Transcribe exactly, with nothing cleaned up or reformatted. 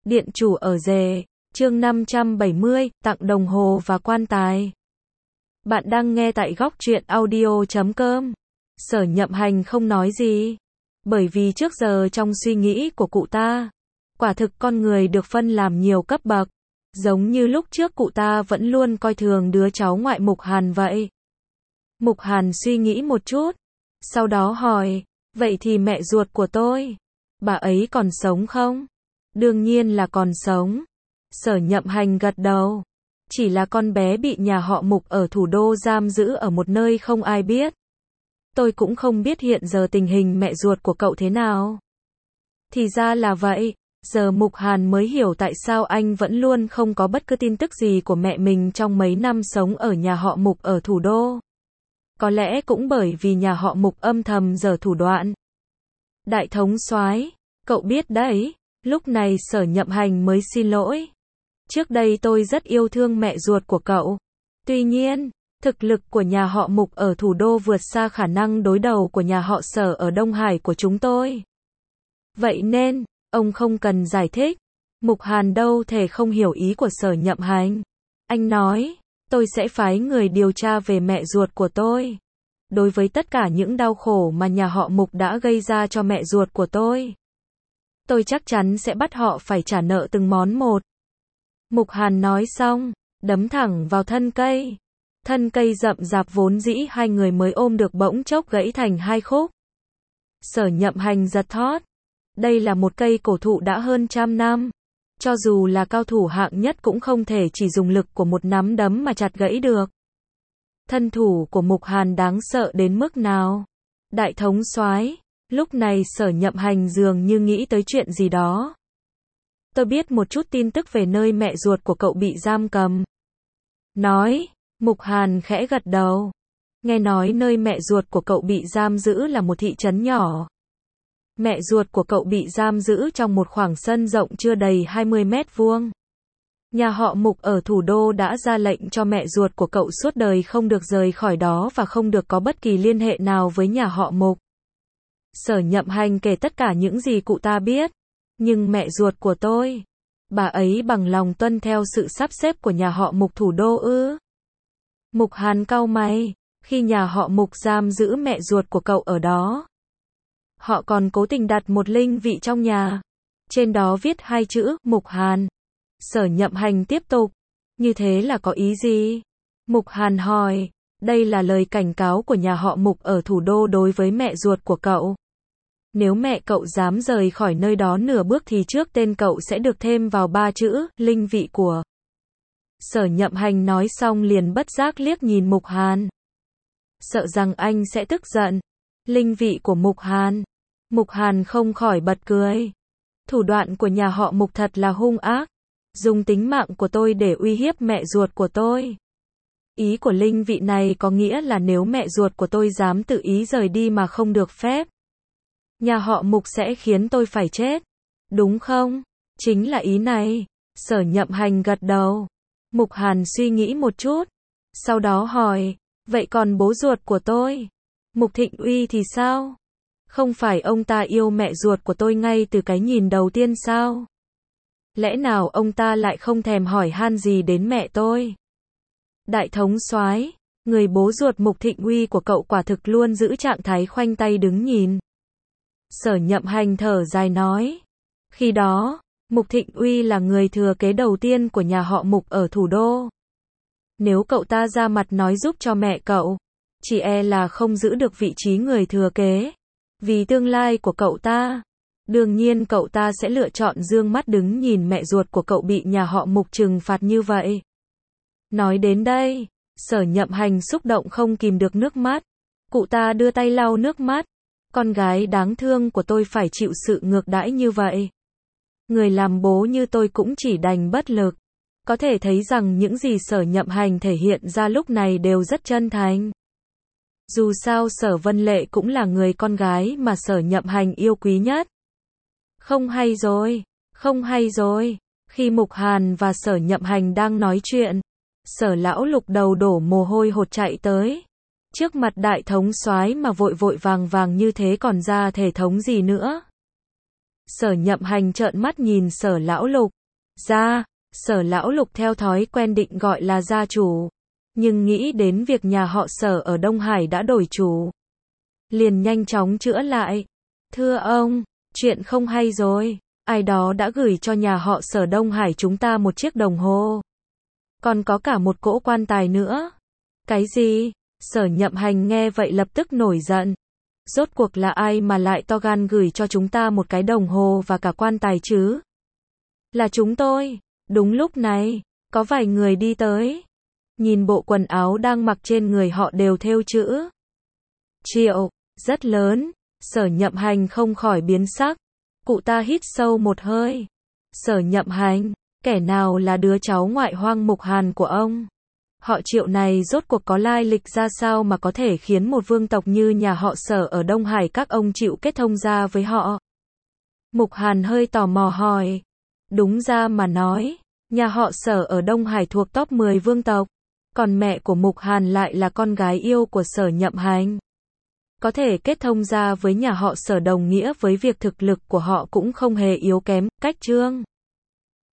Điện chủ ở rể, chương năm trăm bảy mươi, tặng đồng hồ và quan tài. Bạn đang nghe tại góc truyện audio chấm com. Sở Nhậm Hành không nói gì, bởi vì trước giờ trong suy nghĩ của cụ ta, quả thực con người được phân làm nhiều cấp bậc, giống như lúc trước cụ ta vẫn luôn coi thường đứa cháu ngoại Mục Hàn vậy. Mục Hàn suy nghĩ một chút, sau đó hỏi, vậy thì mẹ ruột của tôi, bà ấy còn sống không? Đương nhiên là còn sống. Sở Nhậm Hành gật đầu. Chỉ là con bé bị nhà họ Mục ở thủ đô giam giữ ở một nơi không ai biết. Tôi cũng không biết hiện giờ tình hình mẹ ruột của cậu thế nào. Thì ra là vậy. Giờ Mục Hàn mới hiểu tại sao anh vẫn luôn không có bất cứ tin tức gì của mẹ mình trong mấy năm sống ở nhà họ Mục ở thủ đô. Có lẽ cũng bởi vì nhà họ Mục âm thầm giở thủ đoạn. Đại thống soái, cậu biết đấy. Lúc này Sở Nhậm Hành mới xin lỗi. Trước đây tôi rất yêu thương mẹ ruột của cậu. Tuy nhiên, thực lực của nhà họ Mục ở thủ đô vượt xa khả năng đối đầu của nhà họ Sở ở Đông Hải của chúng tôi. Vậy nên, ông không cần giải thích. Mục Hàn đâu thể không hiểu ý của Sở Nhậm Hành. Anh nói, tôi sẽ phái người điều tra về mẹ ruột của tôi. Đối với tất cả những đau khổ mà nhà họ Mục đã gây ra cho mẹ ruột của tôi, tôi chắc chắn sẽ bắt họ phải trả nợ từng món một. Mục Hàn nói xong, đấm thẳng vào thân cây. Thân cây rậm rạp vốn dĩ hai người mới ôm được bỗng chốc gãy thành hai khúc. Sở Nhậm Hành giật thót. Đây là một cây cổ thụ đã hơn trăm năm. Cho dù là cao thủ hạng nhất cũng không thể chỉ dùng lực của một nắm đấm mà chặt gãy được. Thân thủ của Mục Hàn đáng sợ đến mức nào? Đại thống soái. Lúc này Sở Nhậm Hành dường như nghĩ tới chuyện gì đó. Tôi biết một chút tin tức về nơi mẹ ruột của cậu bị giam cầm. Nói, Mục Hàn khẽ gật đầu. Nghe nói nơi mẹ ruột của cậu bị giam giữ là một thị trấn nhỏ. Mẹ ruột của cậu bị giam giữ trong một khoảng sân rộng chưa đầy hai mươi mét vuông. Nhà họ Mục ở thủ đô đã ra lệnh cho mẹ ruột của cậu suốt đời không được rời khỏi đó và không được có bất kỳ liên hệ nào với nhà họ Mục. Sở Nhậm Hành kể tất cả những gì cụ ta biết. Nhưng mẹ ruột của tôi, bà ấy bằng lòng tuân theo sự sắp xếp của nhà họ Mục thủ đô ư? Mục Hàn cau mày, khi nhà họ Mục giam giữ mẹ ruột của cậu ở đó, họ còn cố tình đặt một linh vị trong nhà. Trên đó viết hai chữ, Mục Hàn. Sở Nhậm Hành tiếp tục, như thế là có ý gì? Mục Hàn hỏi, đây là lời cảnh cáo của nhà họ Mục ở thủ đô đối với mẹ ruột của cậu. Nếu mẹ cậu dám rời khỏi nơi đó nửa bước thì trước tên cậu sẽ được thêm vào ba chữ, linh vị của. Sở Nhậm Hành nói xong liền bất giác liếc nhìn Mục Hàn. Sợ rằng anh sẽ tức giận. Linh vị của Mục Hàn. Mục Hàn không khỏi bật cười. Thủ đoạn của nhà họ Mục thật là hung ác. Dùng tính mạng của tôi để uy hiếp mẹ ruột của tôi. Ý của linh vị này có nghĩa là nếu mẹ ruột của tôi dám tự ý rời đi mà không được phép, nhà họ Mục sẽ khiến tôi phải chết. Đúng không? Chính là ý này. Sở Nhậm Hành gật đầu. Mục Hàn suy nghĩ một chút. Sau đó hỏi, vậy còn bố ruột của tôi? Mục Thịnh Uy thì sao? Không phải ông ta yêu mẹ ruột của tôi ngay từ cái nhìn đầu tiên sao? Lẽ nào ông ta lại không thèm hỏi han gì đến mẹ tôi? Đại thống soái, người bố ruột Mục Thịnh Uy của cậu quả thực luôn giữ trạng thái khoanh tay đứng nhìn. Sở Nhậm Hành thở dài nói. Khi đó, Mục Thịnh Uy là người thừa kế đầu tiên của nhà họ Mục ở thủ đô. Nếu cậu ta ra mặt nói giúp cho mẹ cậu, chỉ e là không giữ được vị trí người thừa kế. Vì tương lai của cậu ta, đương nhiên cậu ta sẽ lựa chọn dương mắt đứng nhìn mẹ ruột của cậu bị nhà họ Mục trừng phạt như vậy. Nói đến đây, Sở Nhậm Hành xúc động không kìm được nước mắt. Cụ ta đưa tay lau nước mắt. Con gái đáng thương của tôi phải chịu sự ngược đãi như vậy. Người làm bố như tôi cũng chỉ đành bất lực. Có thể thấy rằng những gì Sở Nhậm Hành thể hiện ra lúc này đều rất chân thành. Dù sao Sở Vân Lệ cũng là người con gái mà Sở Nhậm Hành yêu quý nhất. Không hay rồi, không hay rồi. Khi Mục Hàn và Sở Nhậm Hành đang nói chuyện, Sở Lão Lục đầu đổ mồ hôi hột chạy tới. Trước mặt đại thống soái mà vội vội vàng vàng như thế còn ra thể thống gì nữa. Sở Nhậm Hành trợn mắt nhìn Sở Lão Lục. Gia, Sở lão Lục theo thói quen định gọi là gia chủ. Nhưng nghĩ đến việc nhà họ Sở ở Đông Hải đã đổi chủ. Liền nhanh chóng chữa lại. Thưa ông, chuyện không hay rồi. Ai đó đã gửi cho nhà họ Sở Đông Hải chúng ta một chiếc đồng hồ. Còn có cả một cỗ quan tài nữa. Cái gì? Sở Nhậm Hành nghe vậy lập tức nổi giận. Rốt cuộc là ai mà lại to gan gửi cho chúng ta một cái đồng hồ và cả quan tài chứ? Là chúng tôi. Đúng lúc này, có vài người đi tới. Nhìn bộ quần áo đang mặc trên người họ đều thêu chữ Triệu, rất lớn. Sở Nhậm Hành không khỏi biến sắc. Cụ ta hít sâu một hơi. Sở Nhậm Hành, kẻ nào là đứa cháu ngoại hoang Mục Hàn của ông? Họ Triệu này rốt cuộc có lai lịch ra sao mà có thể khiến một vương tộc như nhà họ Sở ở Đông Hải các ông chịu kết thông gia với họ? Mục Hàn hơi tò mò hỏi. Đúng ra mà nói, nhà họ Sở ở Đông Hải thuộc top mười vương tộc, còn mẹ của Mục Hàn lại là con gái yêu của Sở Nhậm Hành. Có thể kết thông gia với nhà họ Sở đồng nghĩa với việc thực lực của họ cũng không hề yếu kém, cách trương.